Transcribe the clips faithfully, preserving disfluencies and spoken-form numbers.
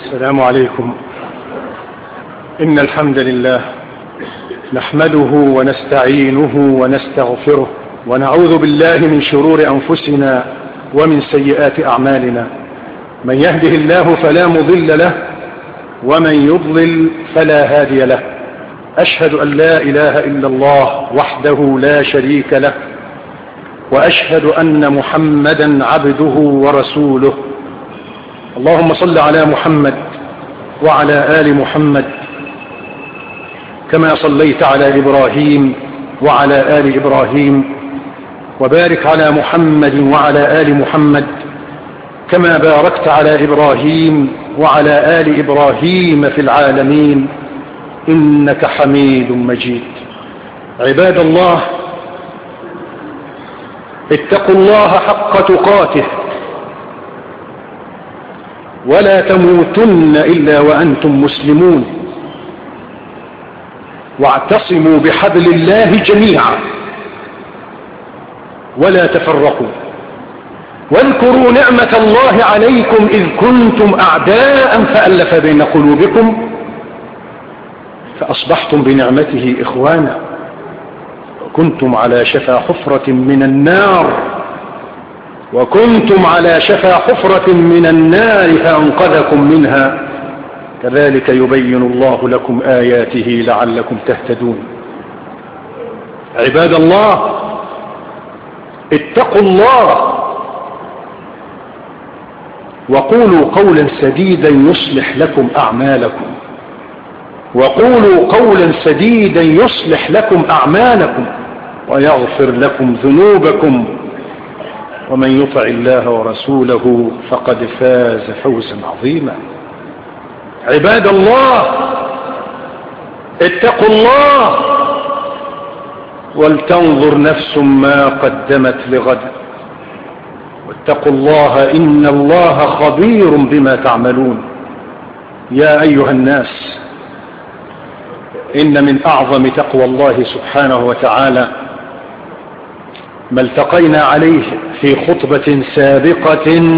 السلام عليكم. إن الحمد لله نحمده ونستعينه ونستغفره ونعوذ بالله من شرور أنفسنا ومن سيئات أعمالنا. من يهده الله فلا مضل له ومن يضلل فلا هادي له. أشهد أن لا إله إلا الله وحده لا شريك له، وأشهد أن محمدا عبده ورسوله. اللهم صل على محمد وعلى آل محمد كما صليت على إبراهيم وعلى آل إبراهيم، وبارك على محمد وعلى آل محمد كما باركت على إبراهيم وعلى آل إبراهيم في العالمين إنك حميد مجيد. عباد الله، اتقوا الله حق تقاته ولا تموتن إلا وأنتم مسلمون، واعتصموا بحبل الله جميعا ولا تفرقوا. واذكروا نعمة الله عليكم إذ كنتم أعداء فألف بين قلوبكم فأصبحتم بنعمته إخوانا، وكنتم على شفا حفرة من النار وكنتم على شفا حفرة من النار فأنقذكم منها. كذلك يبين الله لكم آياته لعلكم تهتدون. عباد الله، اتقوا الله وقولوا قولا سديدا يصلح لكم أعمالكم وقولوا قولا سديدا يصلح لكم أعمالكم ويغفر لكم ذنوبكم، ومن يطع الله ورسوله فقد فاز فوزا عظيما. عباد الله، اتقوا الله ولتنظر نفس ما قدمت لغد، واتقوا الله إن الله خبير بما تعملون. يا أيها الناس، إن من أعظم تقوى الله سبحانه وتعالى ما التقينا عليه في خطبة سابقة،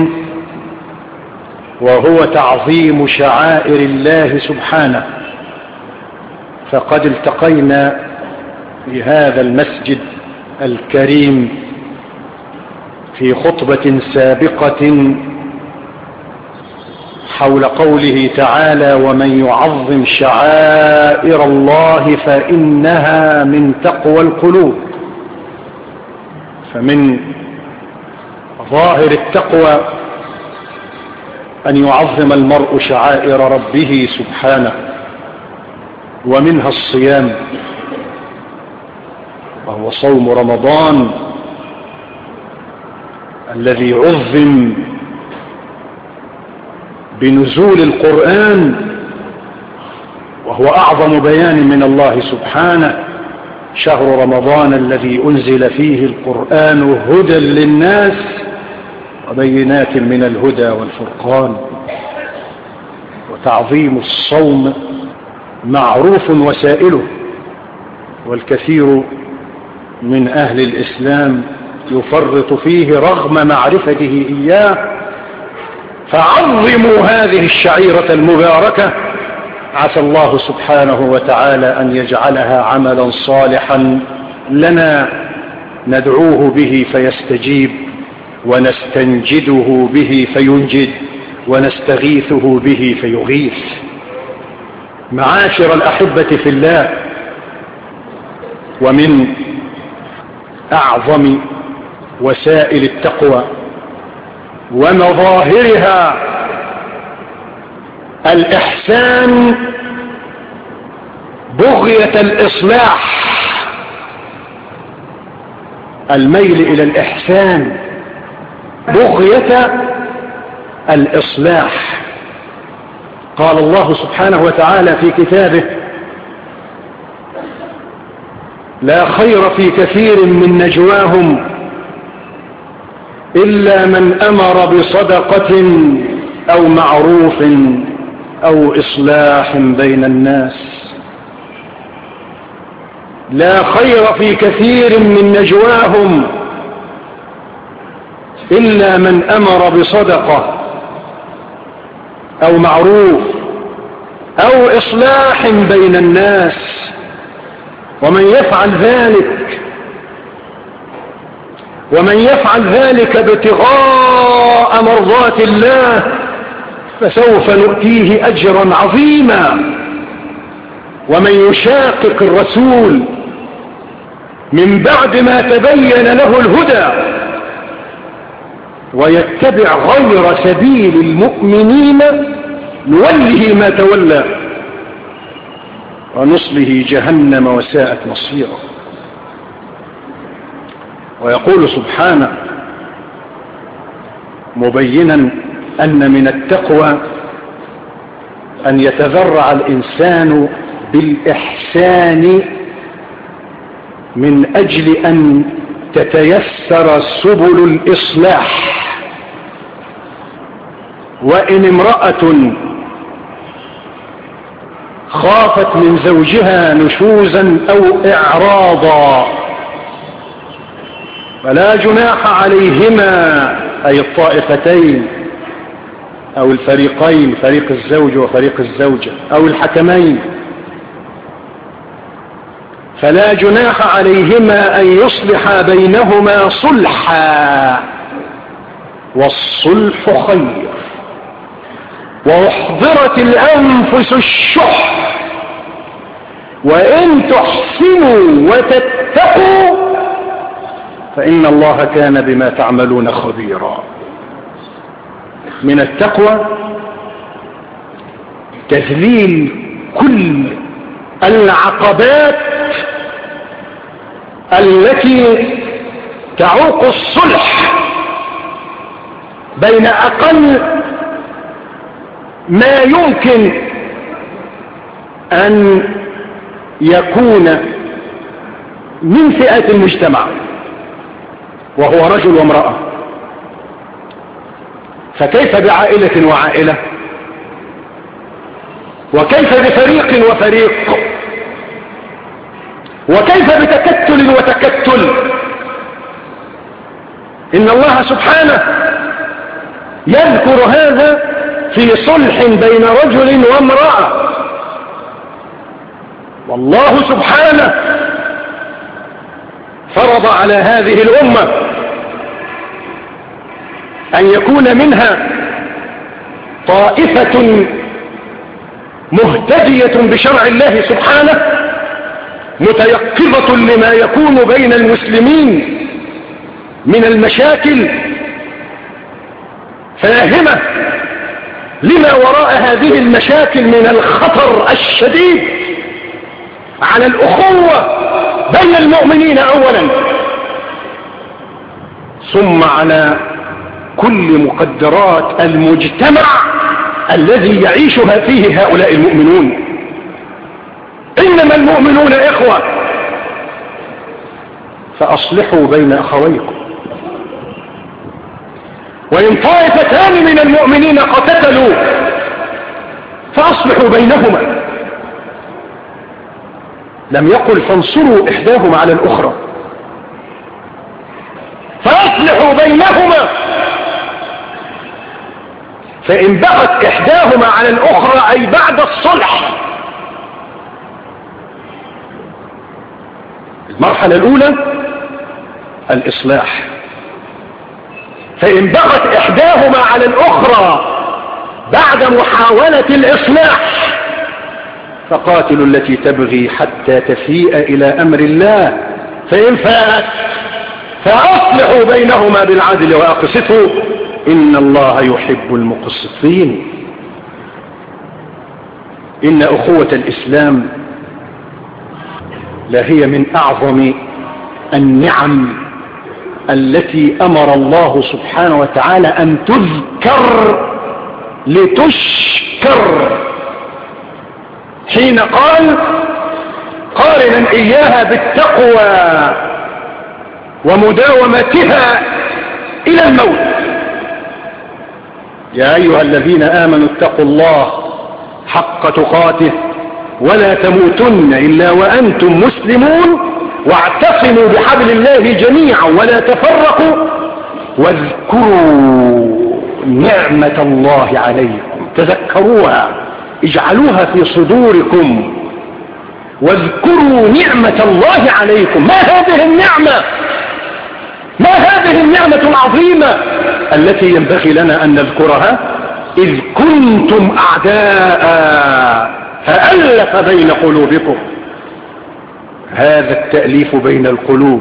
وهو تعظيم شعائر الله سبحانه. فقد التقينا في هذا المسجد الكريم في خطبة سابقة حول قوله تعالى: ومن يعظم شعائر الله فإنها من تقوى القلوب. فمن ظاهر التقوى أن يعظم المرء شعائر ربه سبحانه، ومنها الصيام، وهو صوم رمضان الذي عظم بنزول القرآن، وهو أعظم بيان من الله سبحانه. شهر رمضان الذي أنزل فيه القرآن هدى للناس وبينات من الهدى والفرقان. وتعظيم الصوم معروف وسائله، والكثير من أهل الإسلام يفرط فيه رغم معرفته إياه. فعظموا هذه الشعيرة المباركة، عسى الله سبحانه وتعالى أن يجعلها عملا صالحا لنا ندعوه به فيستجيب، ونستنجده به فينجد، ونستغيثه به فيغيث. معاشر الأحبة في الله، ومن أعظم وسائل التقوى ومظاهرها الإحسان بغية الإصلاح، الميل إلى الإحسان بغية الإصلاح. قال الله سبحانه وتعالى في كتابه: لا خير في كثير من نجواهم إلا من أمر بصدقة أو معروف أو إصلاح بين الناس. لا خير في كثير من نجواهم إلا من أمر بصدقة أو معروف أو إصلاح بين الناس. ومن يفعل ذلك ومن يفعل ذلك ابتغاء مرضات الله فسوف نؤتيه أجرا عظيما. ومن يشاقق الرسول من بعد ما تبين له الهدى ويتبع غير سبيل المؤمنين نوله ما تولى ونصله جهنم وساءت مصيره. ويقول سبحانه مبينا أن من التقوى أن يتذرع الإنسان بالإحسان من أجل أن تتيسر سبل الإصلاح. وإن امرأة خافت من زوجها نشوزا أو إعراضا فلا جناح عليهما، أي الطائفتين أو الفريقين، فريق الزوج وفريق الزوجة أو الحكمين، فلا جناح عليهما أن يصلح بينهما صلحا والصلح خير. وأحضرت الأنفس الشح وإن تحسنوا وتتقوا فإن الله كان بما تعملون خبيرا. من التقوى تذليل كل العقبات التي تعوق الصلح بين أقل ما يمكن أن يكون من فئات المجتمع وهو رجل وامرأة. فكيف بعائلة وعائلة؟ وكيف بفريق وفريق؟ وكيف بتكتل وتكتل؟ إن الله سبحانه يذكر هذا في صلح بين رجل وامرأة. والله سبحانه فرض على هذه الأمة أن يكون منها طائفة مهتدية بشرع الله سبحانه متيقظة لما يكون بين المسلمين من المشاكل، فاهمة لما وراء هذه المشاكل من الخطر الشديد على الأخوة بين المؤمنين أولا، ثم على كل مقدرات المجتمع الذي يعيشها فيه هؤلاء المؤمنون. إنما المؤمنون إخوة فأصلحوا بين أخويكم. وإن طائفتان من المؤمنين اقتتلوا فأصلحوا بينهما. لم يقل فانصروا إحداهما على الأخرى، فأصلحوا بينهما. فإن بغت إحداهما على الأخرى أي بعد الصلح، المرحلة الأولى الإصلاح، فإن بغت إحداهما على الأخرى بعد محاولة الإصلاح فقاتلوا التي تبغي حتى تفيء إلى أمر الله، فإن فاءت فأصلحوا بينهما بالعدل وأقسطوا إن الله يحب المقسطين. إن أخوة الإسلام لهي من أعظم النعم التي أمر الله سبحانه وتعالى أن تذكر لتشكر، حين قال قارنا إياها بالتقوى ومداومتها إلى الموت. يا أيها الذين آمنوا اتقوا الله حق تقاته ولا تموتن إلا وأنتم مسلمون واعتصموا بحبل الله جميعا ولا تفرقوا واذكروا نعمة الله عليكم تذكروها، اجعلوها في صدوركم، واذكروا نعمة الله عليكم. ما هذه النعمة؟ ما هذه النعمة العظيمة التي ينبغي لنا أن نذكرها؟ إذ كنتم أعداء فألف بين قلوبكم. هذا التأليف بين القلوب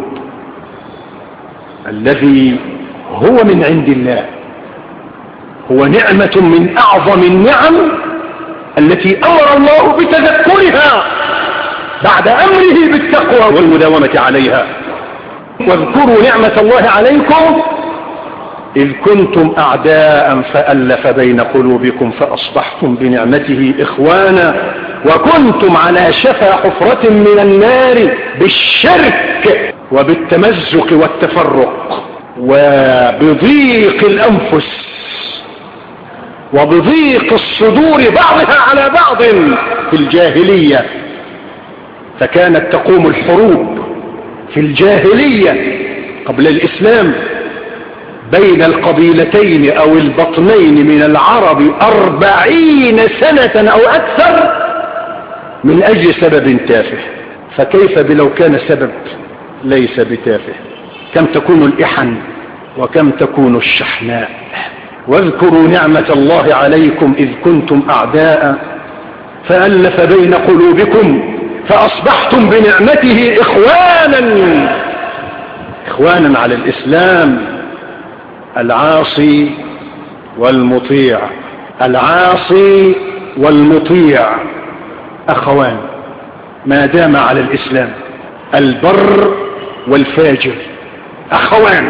الذي هو من عند الله هو نعمة من أعظم النعم التي أمر الله بتذكرها بعد أمره بالتقوى والمداومة عليها. واذكروا نعمة الله عليكم إذ كنتم أعداء فألف بين قلوبكم فأصبحتم بنعمته إخوانا وكنتم على شفا حفرة من النار بالشرك وبالتمزق والتفرق وبضيق الأنفس وبضيق الصدور بعضها على بعض في الجاهلية. فكانت تقوم الحروب في الجاهلية قبل الإسلام بين القبيلتين أو البطنين من العرب أربعين سنة أو أكثر من أجل سبب تافه. فكيف بلو كان سبب ليس بتافه؟ كم تكون الإحن وكم تكون الشحناء. واذكروا نعمة الله عليكم إذ كنتم أعداء فألف بين قلوبكم فأصبحتم بنعمته إخوانا إخوانا على الإسلام. العاصي والمطيع العاصي والمطيع أخوان ما دام على الإسلام. البر والفاجر أخوان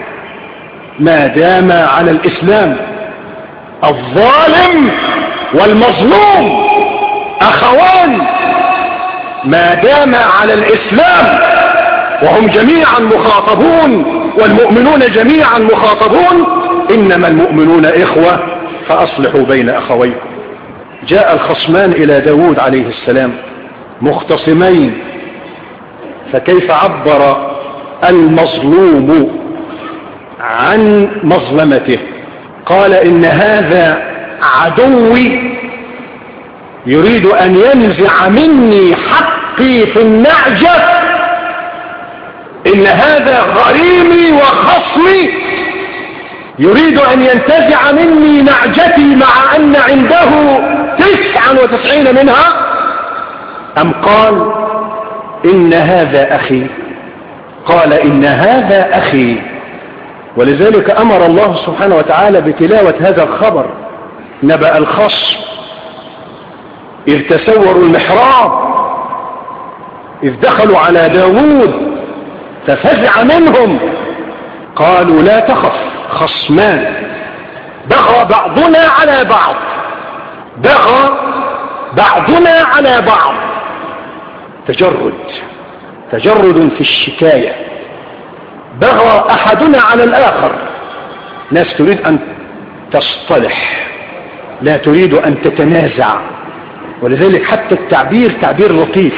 ما دام على الإسلام. الظالم والمظلوم أخوان ما دام على الإسلام. وهم جميعا مخاطبون والمؤمنون جميعا مخاطبون. إنما المؤمنون إخوة فأصلحوا بين أخويكم. جاء الخصمان إلى داود عليه السلام مختصمين، فكيف عبر المظلوم عن مظلمته؟ قال إن هذا عدوي يريد أن ينزع مني حقي في النعجة. إن هذا غريمي وخصمي يريد أن ينتزع مني نعجتي مع أن عنده تسعا وتسعين منها. أم قال إن هذا أخي؟ قال إن هذا أخي. ولذلك أمر الله سبحانه وتعالى بتلاوة هذا الخبر. نبأ الخصم إذ تسوروا المحراب إذ دخلوا على داود ففزع منهم قالوا لا تخف خصمان بغى بعضنا على بعض بغى بعضنا على بعض. تجرد تجرد في الشكاية. بغى أحدنا على الآخر. ناس تريد أن تصطلح لا تريد أن تتنازع. ولذلك حتى التعبير تعبير لطيف.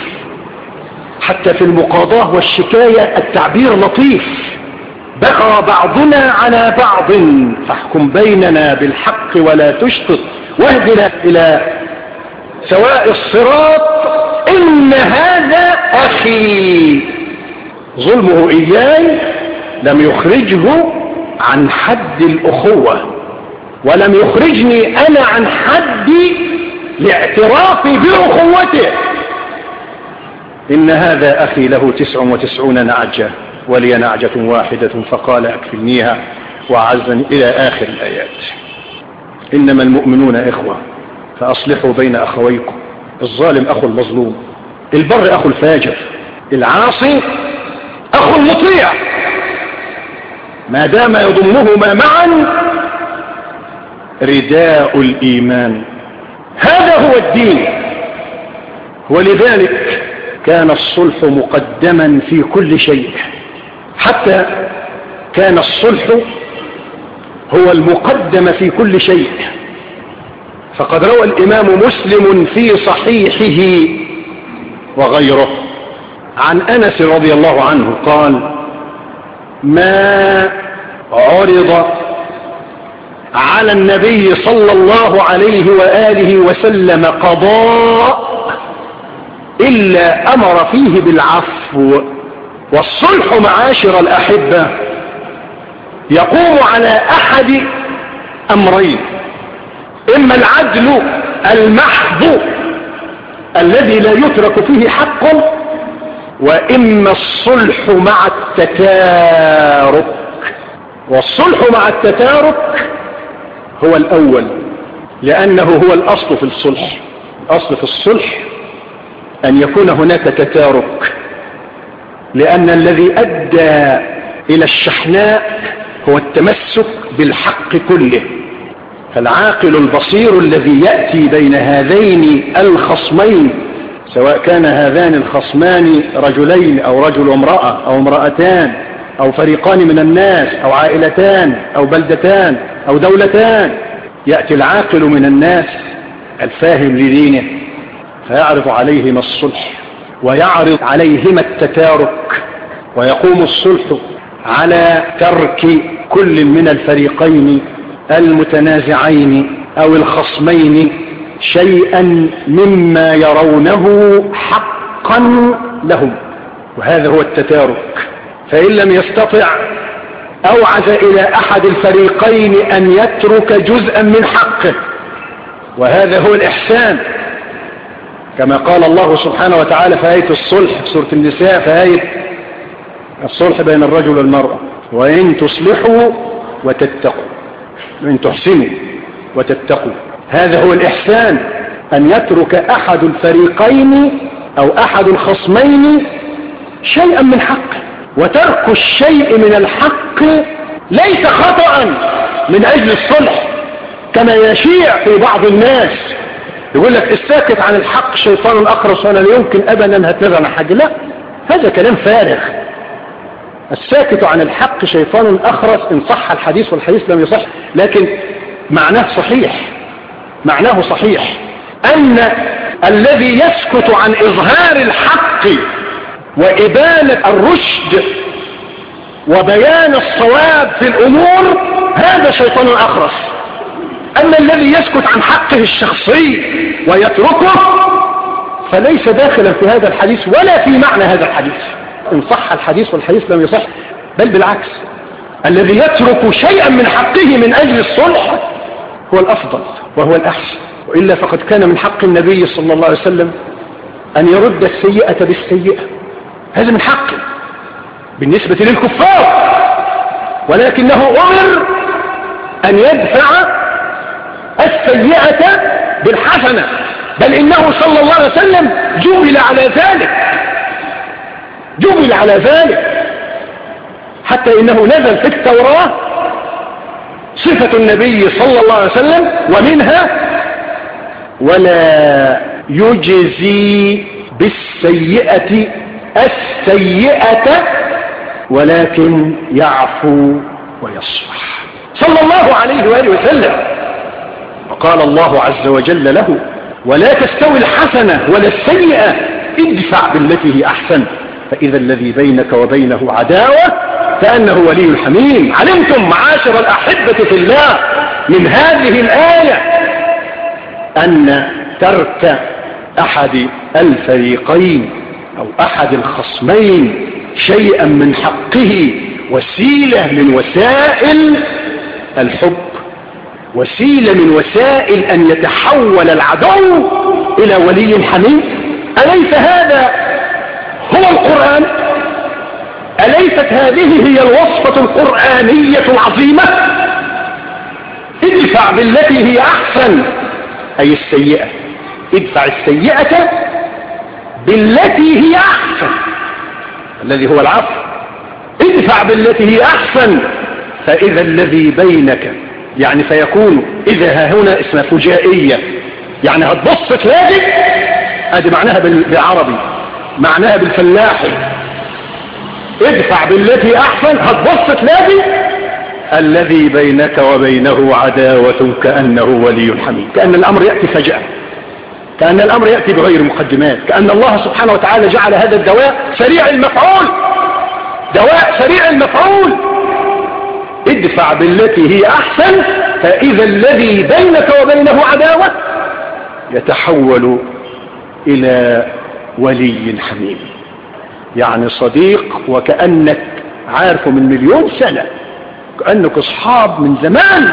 حتى في المقاضاة والشكاية التعبير لطيف. بغى بعضنا على بعض فاحكم بيننا بالحق ولا تشطط واهدنا إلى سواء الصراط. إن هذا أخي. ظلمه إياي لم يخرجه عن حد الأخوة ولم يخرجني أنا عن حدي لاعترافي بأخوته. إن هذا أخي له تسع وتسعون نعجة ولي نعجة واحدة فقال أكفلنيها وعزني إلى آخر الآيات. إنما المؤمنون إخوة فأصلحوا بين أخويكم. الظالم أخو المظلوم، البر أخو الفاجر، العاصي أخو المطيع، ما دام يضمهما معا رداء الإيمان. هذا هو الدين. ولذلك كان الصلح مقدما في كل شيء. حتى كان الصلح هو المقدم في كل شيء. فقد روى الإمام مسلم في صحيحه وغيره عن أنس رضي الله عنه قال: ما عرض على النبي صلى الله عليه وآله وسلم قضاء إلا أمر فيه بالعفو. والصلح معاشر الأحبة يقوم على أحد أمرين: إما العدل المحض الذي لا يترك فيه حق، وإما الصلح مع التتارك. والصلح مع التتارك هو الأول، لأنه هو الأصل في الصلح. الأصل في الصلح أن يكون هناك تتارك، لأن الذي أدى إلى الشحناء هو التمسك بالحق كله. فالعاقل البصير الذي يأتي بين هذين الخصمين، سواء كان هذان الخصمان رجلين أو رجل وامرأة أو امرأتان أو فريقان من الناس أو عائلتان أو بلدتان أو دولتان، يأتي العاقل من الناس الفاهم لدينه فيعرض عليهما الصلح ويعرض عليهما التتارك، ويقوم الصلح على ترك كل من الفريقين المتنازعين أو الخصمين شيئا مما يرونه حقا لهم، وهذا هو التتارك. فإن لم يستطع أوعز إلى أحد الفريقين أن يترك جزءا من حقه، وهذا هو الإحسان، كما قال الله سبحانه وتعالى في آية الصلح في سورة النساء، في آية الصلح بين الرجل والمرأة: وإن تصلحوا وتتقوا، وإن تحسنوا وتتقوا. هذا هو الإحسان، أن يترك أحد الفريقين أو أحد الخصمين شيئا من حقه. وترك الشيء من الحق ليس خطأ من أجل الصلح كما يشيع في بعض الناس، يقول لك الساكت عن الحق شيطان أخرس وأنا لا يمكن أبدا هتلغى عن حاجة. لا، هذا كلام فارغ. الساكت عن الحق شيطان أخرس إن صح الحديث، والحديث لم يصح، لكن معناه صحيح. معناه صحيح أن الذي يسكت عن إظهار الحق وإبانة الرشد وبيان الصواب في الأمور هذا شيطان أخرس. أما الذي يسكت عن حقه الشخصي ويتركه فليس داخلا في هذا الحديث ولا في معنى هذا الحديث إن صح الحديث، والحديث لم يصح. بل بالعكس، الذي يترك شيئا من حقه من أجل الصلح هو الأفضل وهو الأحسن. وإلا فقد كان من حق النبي صلى الله عليه وسلم أن يرد السيئة بالسيئة، هذا من حقه بالنسبة للكفار، ولكنه أمر أن يدفع السيئة بالحسنة، بل إنه صلى الله عليه وسلم جبل على ذلك، جبل على ذلك، حتى إنه نزل في التوراة صفة النبي صلى الله عليه وسلم، ومنها: ولا يجزي بالسيئة السيئة ولكن يعفو ويصفح، صلى الله عليه وآله وسلم. وقال الله عز وجل له: ولا تستوي الحسنة ولا السيئة ادفع بالتي هي أحسن فإذا الذي بينك وبينه عداوة كأنه ولي حميم. علمتم معاشر الأحبة في الله من هذه الآية أن ترك أحد الفريقين أو أحد الخصمين شيئا من حقه وسيلة من وسائل الحب، وسيلة من وسائل أن يتحول العدو إلى ولي حميم. أليس هذا هو القرآن؟ أليست هذه هي الوصفة القرآنية العظيمة؟ ادفع بالتي هي أحسن، أي السيئة، ادفع السيئة بالتي هي أحسن الذي هو العفو. ادفع بالتي هي أحسن فإذا الذي بينك، يعني فيكون إذا ها هنا اسمها فجائية، يعني هتبص تلاقي، ادي معناها بالعربي، معناها بالفلاحي، ادفع بالتي أحسن هتبص تلاقي الذي بينك وبينه عداوة كأنه ولي حميم. كأن الأمر يأتي فجأة، كأن الأمر يأتي بغير مقدمات، كأن الله سبحانه وتعالى جعل هذا الدواء سريع المفعول، دواء سريع المفعول. ادفع بالتي هي أحسن فإذا الذي بينك وبينه عداوة يتحول إلى ولي حميم، يعني صديق وكأنك عارفه من مليون سنة، كأنك أصحاب من زمان.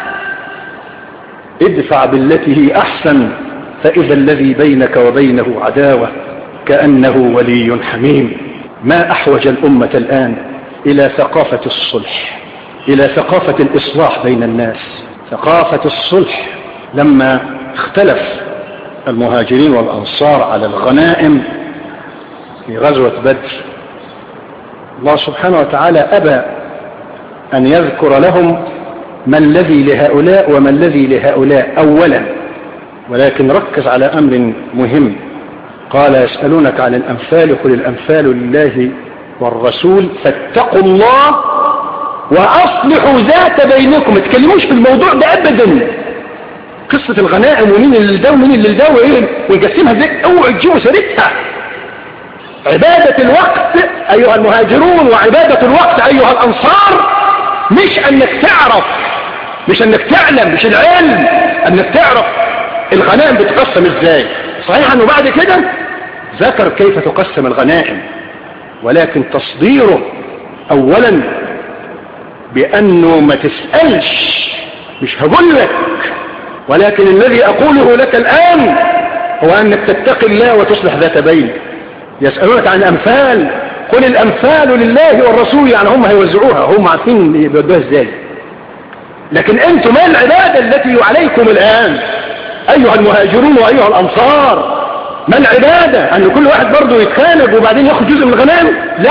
ادفع بالتي هي أحسن فإذا الذي بينك وبينه عداوة كأنه ولي حميم. ما أحوج الأمة الآن إلى ثقافة الصلح، إلى ثقافة الإصلاح بين الناس، ثقافة الصلح. لما اختلف المهاجرين والأنصار على الغنائم في غزوة بدر، الله سبحانه وتعالى أبى أن يذكر لهم ما الذي لهؤلاء وما الذي لهؤلاء أولا، ولكن ركز على أمر مهم. قال يسألونك عن الأنفال قل الأنفال لله والرسول فاتقوا الله وأصلحوا ذات بينكم. ما تكلموش في الموضوع ده أبدا، قصة الغنائم ومين اللي ده ومين اللي ده وإيه ويقسمها ازاي، اوعوا تجيبوا سيرتها. عبادة الوقت أيها المهاجرون وعبادة الوقت أيها الأنصار مش أنك تعرف، مش أنك تعلم، مش العلم أنك تعرف الغنائم بتقسم ازاي. صحيح أنه بعد كده ذكر كيف تقسم الغنائم، ولكن تصديره أولا بأنه ما تسألش، مش هقول لك، ولكن الذي أقوله لك الآن هو أنك تتقي الله وتصلح ذات بين. يسألونك عن الأنفال قل الأنفال لله والرسول، يعني هم هيوزعوها، هم عارفين يبدوها ازاي. لكن انتم ما العبادة التي عليكم الآن أيها المهاجرون وأيها الأنصار؟ ما العبادة؟ أن كل واحد برضه يتخانق وبعدين ياخد جزء من الغنائم؟ لا،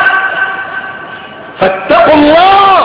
فاتقوا الله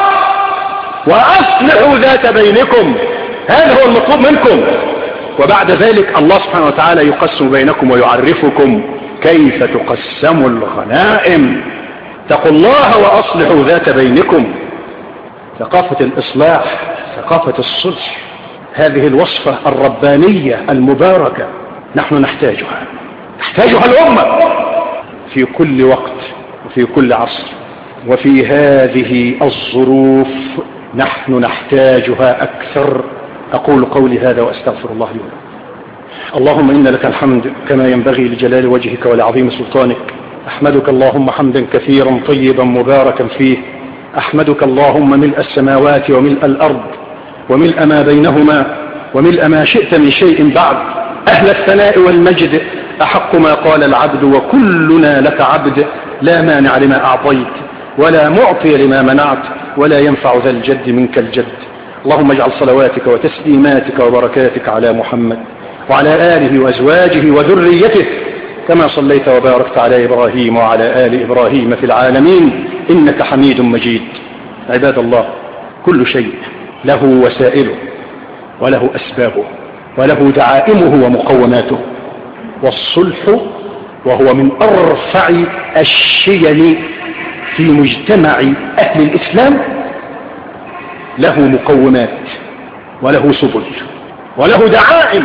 وأصلحوا ذات بينكم، هذا هو المطلوب منكم. وبعد ذلك الله سبحانه وتعالى يقسم بينكم ويعرفكم كيف تقسموا الغنائم. اتقوا الله وأصلحوا ذات بينكم. ثقافة الإصلاح، ثقافة الصلح، هذه الوصفة الربانية المباركة نحن نحتاجها، نحتاجها الأمة في كل وقت وفي كل عصر، وفي هذه الظروف نحن نحتاجها أكثر. أقول قولي هذا وأستغفر الله لي ولكم. اللهم إن لك الحمد كما ينبغي لجلال وجهك ولعظيم سلطانك. أحمدك اللهم حمدا كثيرا طيبا مباركا فيه. أحمدك اللهم ملء السماوات وملء الأرض وملء ما بينهما وملء ما شئت من شيء بعد. أهل الثناء والمجد أحق ما قال العبد وكلنا لك عبد، لا مانع لما أعطيت ولا معطي لما منعت ولا ينفع ذا الجد منك الجد. اللهم اجعل صلواتك وتسليماتك وبركاتك على محمد وعلى آله وأزواجه وذريته كما صليت وباركت على إبراهيم وعلى آل إبراهيم في العالمين إنك حميد مجيد. عباد الله، كل شيء له وسائله وله أسبابه وله دعائمه ومقوماته، والصلح وهو من أرفع الشيل في مجتمع أهل الإسلام له مقومات وله سبل وله دعائم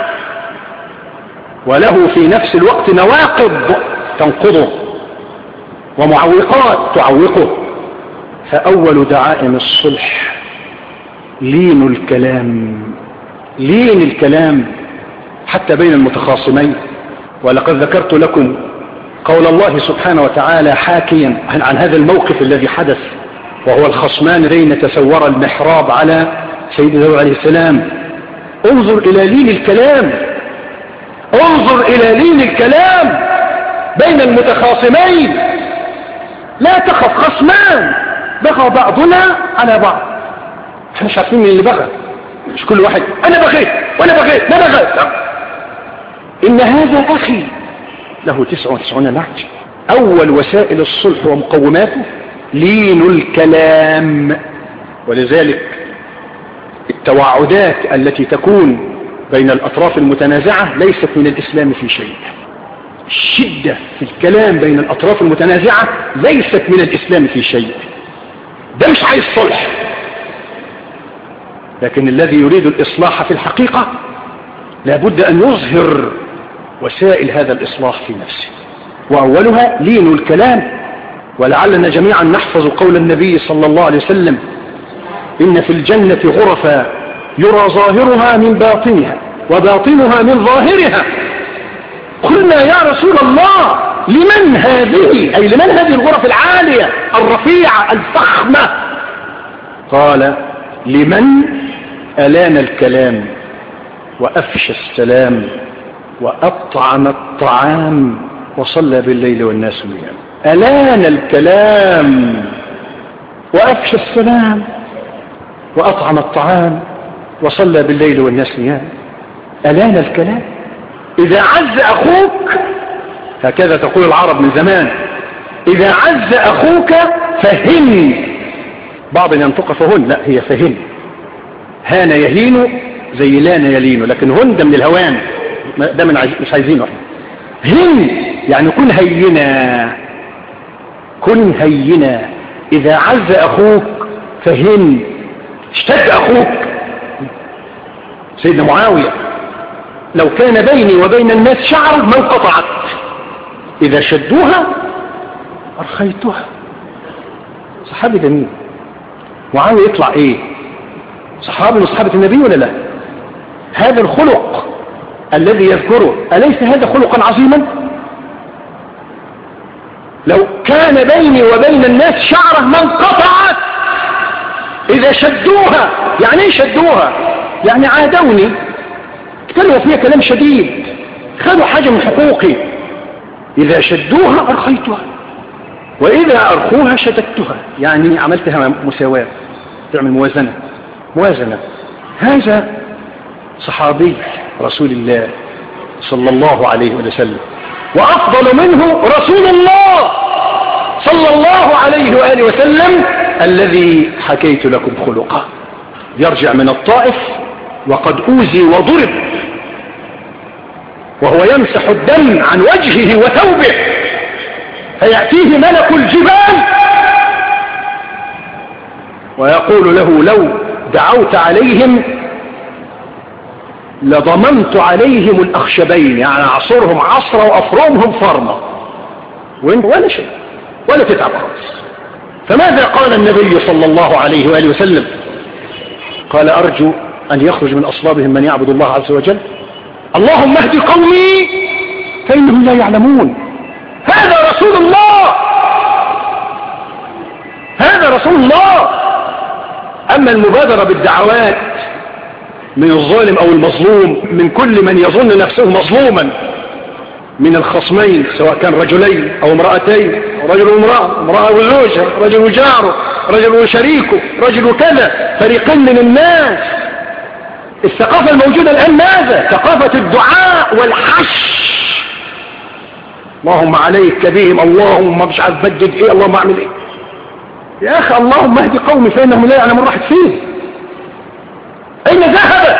وله في نفس الوقت نواقض تنقضه ومعوقات تعوقه. فأول دعائم الصلح لين الكلام، لين الكلام حتى بين المتخاصمين. ولقد ذكرت لكم قول الله سبحانه وتعالى حاكيا عن هذا الموقف الذي حدث، وهو الخصمان الذين تسور المحراب على سيدنا داود عليه السلام. انظر إلى لين الكلام، انظر إلى لين الكلام بين المتخاصمين. لا تخف، خصمان بغى بعضنا على بعض، احنا مش عارفين مين اللي بغى، مش كل واحد انا بغيت وانا بغيت ما بغيت. ان هذا اخي له تسعة وتسعون نعج. اول وسائل الصلح ومقوماته لين الكلام. ولذلك التوعدات التي تكون بين الأطراف المتنازعة ليست من الإسلام في شيء. الشدة في الكلام بين الأطراف المتنازعة ليست من الإسلام في شيء. ده مش عايز صلح. لكن الذي يريد الإصلاح في الحقيقة لابد أن يظهر وسائل هذا الإصلاح في نفسه، وأولها لين الكلام. ولعلنا جميعا نحفظ قول النبي صلى الله عليه وسلم إن في الجنة غرفا يرى ظاهرها من باطنها وباطنها من ظاهرها. قلنا يا رسول الله لمن هذه؟ أي لمن هذه الغرف العالية الرفيعة الفخمة؟ قال لمن ألان الكلام وأفشى السلام وأطعم الطعام وصلى بالليل والناس نيام. ألان الكلام وأفشى السلام وأطعم الطعام وصلى بالليل والناس نيام. ألان الكلام. إذا عز أخوك، هكذا تقول العرب من زمان، إذا عز أخوك فهن. بعض ينطق فهن، لا هي فهن. هان يهين زي لان يلين، لكن هن ده من الهوان، ده من عايز... مش عايزينه. هن يعني كن هينا، كن هينا. إذا عز أخوك فهن. اشتد أخوك. سيدنا معاوية لو كان بيني وبين الناس شعرة ما انقطعت، إذا شدوها أرخيتها. صحابي ده مين؟ معاوية يطلع إيه؟ صحابي من صحابة النبي ولا لا؟ هذا الخلق الذي يذكره أليس هذا خلقا عظيما؟ لو كان بيني وبين الناس شعرة ما انقطعت إذا شدوها. يعني ايه شدوها؟ يعني عادوني، اتكلموا فيها كلام شديد، خدوا حاجة من حقوقي. إذا شدوها أرخيتها وإذا أرخوها شددتها، يعني عملتها مساواة، تعمل موازنة. موازنة. هذا صحابي رسول الله صلى الله عليه وسلم، وأفضل منه رسول الله صلى الله عليه وآله وسلم الذي حكيت لكم خلقه. يرجع من الطائف وقد أوذي وضرب وهو يمسح الدم عن وجهه وثوبه، فيأتيه ملك الجبال ويقول له لو دعوت عليهم لضمنت عليهم الأخشبين، يعني عصرهم عصرة وأفرمهم فرمة، وانت ولا شيء ولا تتعب خالص. فماذا قال النبي صلى الله عليه وآله وسلم؟ قال أرجو أن يخرج من أصلابهم من يعبد الله عز وجل. اللهم اهد قومي فإنهم لا يعلمون. هذا رسول الله، هذا رسول الله. أما المبادرة بالدعوات من الظالم أو المظلوم، من كل من يظن نفسه مظلوما من الخصمين، سواء كان رجلين أو امرأتين، رجل وامرأة، امرأة وزوجها، رجل وجاره، رجل وشريكه، رجل وكذا، فريقين من الناس. الثقافة الموجودة الآن ماذا؟ ثقافة الدعاء والحش. اللهم عليك بهم، اللهم مش عارف بدد ايه، اللهم اعمل ايه. يا اخي اللهم اهدي قومي فانهم لا يعلمون راحت فيه. اين ذهب؟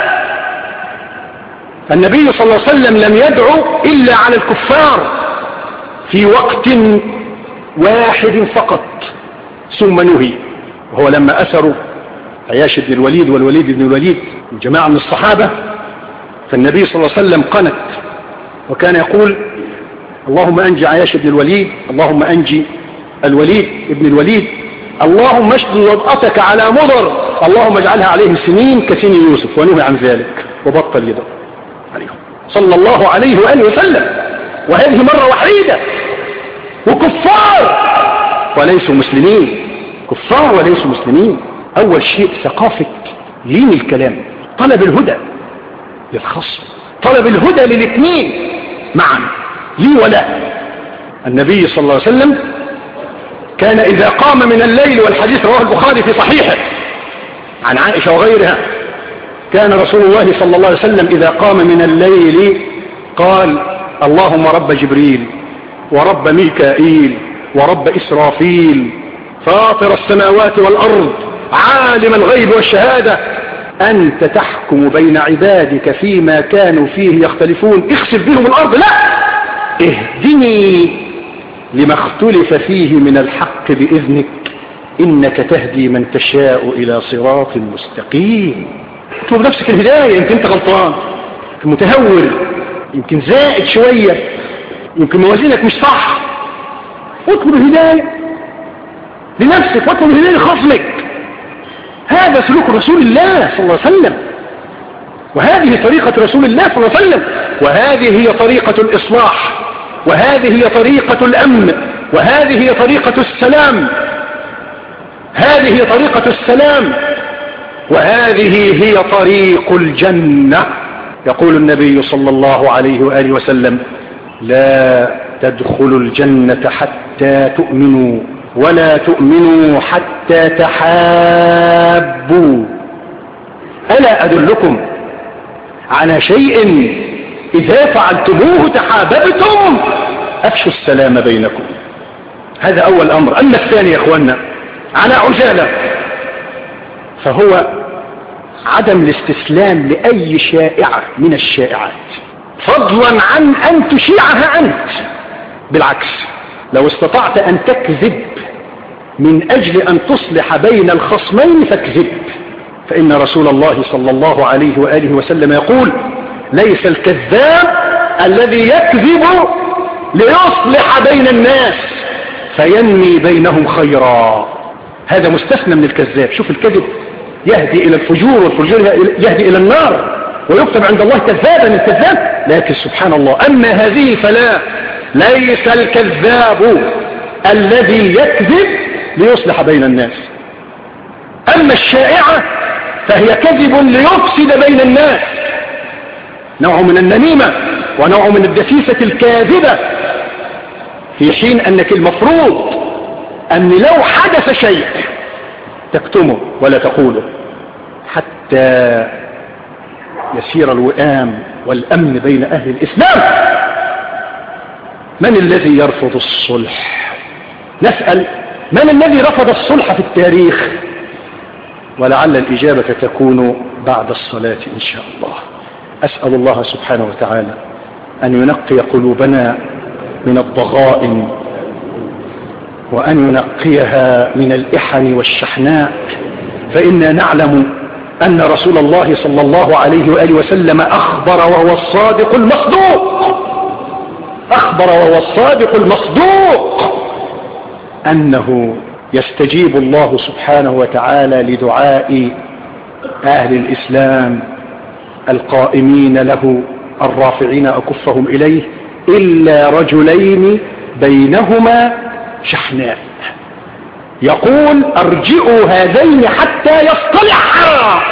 النبي صلى الله عليه وسلم لم يدعو الا على الكفار في وقت واحد فقط ثم نهي، وهو لما أسروا عياش بن الوليد والوليد بن الوليد وجماعة من الصحابة. فالنبي صلى الله عليه وسلم قنت وكان يقول اللهم أنجي عياش بن الوليد، اللهم أنجي الوليد ابن الوليد، اللهم اشدد وطأتك على مضر، اللهم اجعلها عليهم سنين كسن يوسف، ونهي عن ذلك وبطل يدعو عليهم صلى الله عليه وآله وسلم. وهذه مرة وحيدة، وكفار وليسوا مسلمين، كفار وليسوا مسلمين. أول شيء ثقافة لين الكلام، طلب الهدى للخصم، طلب الهدى للاثنين معا، لي ولا. النبي صلى الله عليه وسلم كان إذا قام من الليل، والحديث رواه البخاري في صحيحه عن عائشة وغيرها، كان رسول الله صلى الله عليه وسلم إذا قام من الليل قال اللهم رب جبريل ورب ميكائيل ورب إسرافيل فاطر السماوات والأرض عالم الغيب والشهادة أنت تحكم بين عبادك فيما كانوا فيه يختلفون اخسف بهم الأرض، لا اهدني لما اختلف فيه من الحق بإذنك إنك تهدي من تشاء إلى صراط مستقيم. اطلب نفسك الهداية، يمكن انت غلطان، يمكن متهور، يمكن زائد شوية، يمكن موازينك مش صح. اطلب الهداية لنفسك واطلب الهداية لخصمك. هذا سلوك رسول الله صلى الله عليه وسلم، وهذه طريقة رسول الله صلى الله عليه وسلم، وهذه هي طريقة الإصلاح، وهذه هي طريقة الأمن، وهذه هي طريقة السلام، هذه هي طريقة السلام، وهذه هي طريق الجنة. يقول النبي صلى الله عليه وآله وسلم: لا تدخلوا الجنة حتى تؤمنوا، ولا تؤمنوا حتى تحابوا. ألا أدلكم على شيء إذا فعلتموه تحاببتم؟ أفشوا السلام بينكم. هذا أول أمر. أما الثاني يا أخوانا على عجالة، فهو عدم الاستسلام لأي شائعة من الشائعات، فضلا عن أن تشيعها أنت. بالعكس، لو استطعت أن تكذب من أجل أن تصلح بين الخصمين فاكذب، فإن رسول الله صلى الله عليه وآله وسلم يقول: ليس الكذاب الذي يكذب ليصلح بين الناس فينمي بينهم خيرا. هذا مستثنى من الكذاب. شوف، الكذب يهدي إلى الفجور، والفجور يهدي إلى النار، ويكتب عند الله كذابا الكذاب. لكن سبحان الله، أما هذه فلا، ليس الكذاب الذي يكذب ليصلح بين الناس. أما الشائعة فهي كذب ليفسد بين الناس، نوع من النميمة ونوع من الدسيسة الكاذبة، في حين أنك المفروض أن لو حدث شيء تكتمه ولا تقوله حتى يسير الوئام والأمن بين أهل الإسلام. من الذي يرفض الصلح؟ نسأل: من الذي رفض الصلح في التاريخ؟ ولعل الإجابة تكون بعد الصلاة إن شاء الله. أسأل الله سبحانه وتعالى أن ينقي قلوبنا من الضغائن، وأن ينقيها من الإحن والشحناء، فإنا نعلم أن رسول الله صلى الله عليه وآله وسلم أخبر وهو الصادق المصدوق، أخبر وهو الصادق المصدوق أنه يستجيب الله سبحانه وتعالى لدعاء أهل الإسلام القائمين له الرافعين أكفهم إليه، إلا رجلين بينهما شحناء، يقول: أرجئوا هذين حتى يصطلحا،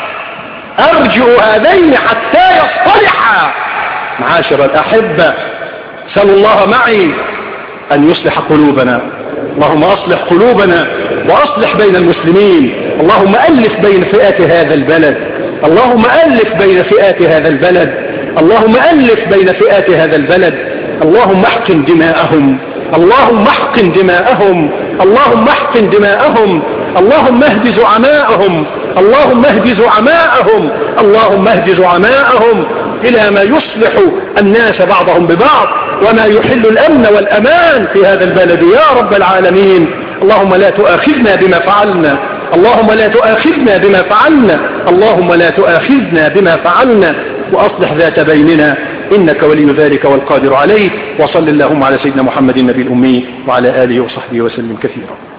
أرجئوا هذين حتى يصطلحا. معاشر الأحبة، سأل الله معي أن يصلح قلوبنا. اللهم أصلح قلوبنا وأصلح بين المسلمين. اللهم ألف بين فئات هذا البلد، اللهم ألف بين فئات هذا البلد، اللهم ألف بين فئات هذا البلد. اللهم احقن دماءهم، اللهم احقن دماءهم، اللهم احقن دماءهم، اللهم اهد زعماءهم، اللهم اهد زعماءهم، اللهم اهد زعماءهم إلى ما يصلح الناس بعضهم ببعض، وما يحل الأمن والأمان في هذا البلد يا رب العالمين. اللهم لا تؤاخذنا بما فعلنا، اللهم لا تؤاخذنا بما فعلنا، اللهم لا تؤاخذنا بما فعلنا، وأصلح ذات بيننا، إنك ولي ذلك والقادر عليه. وصل اللهم على سيدنا محمد النبي الأمي وعلى آله وصحبه وسلم كثيرا.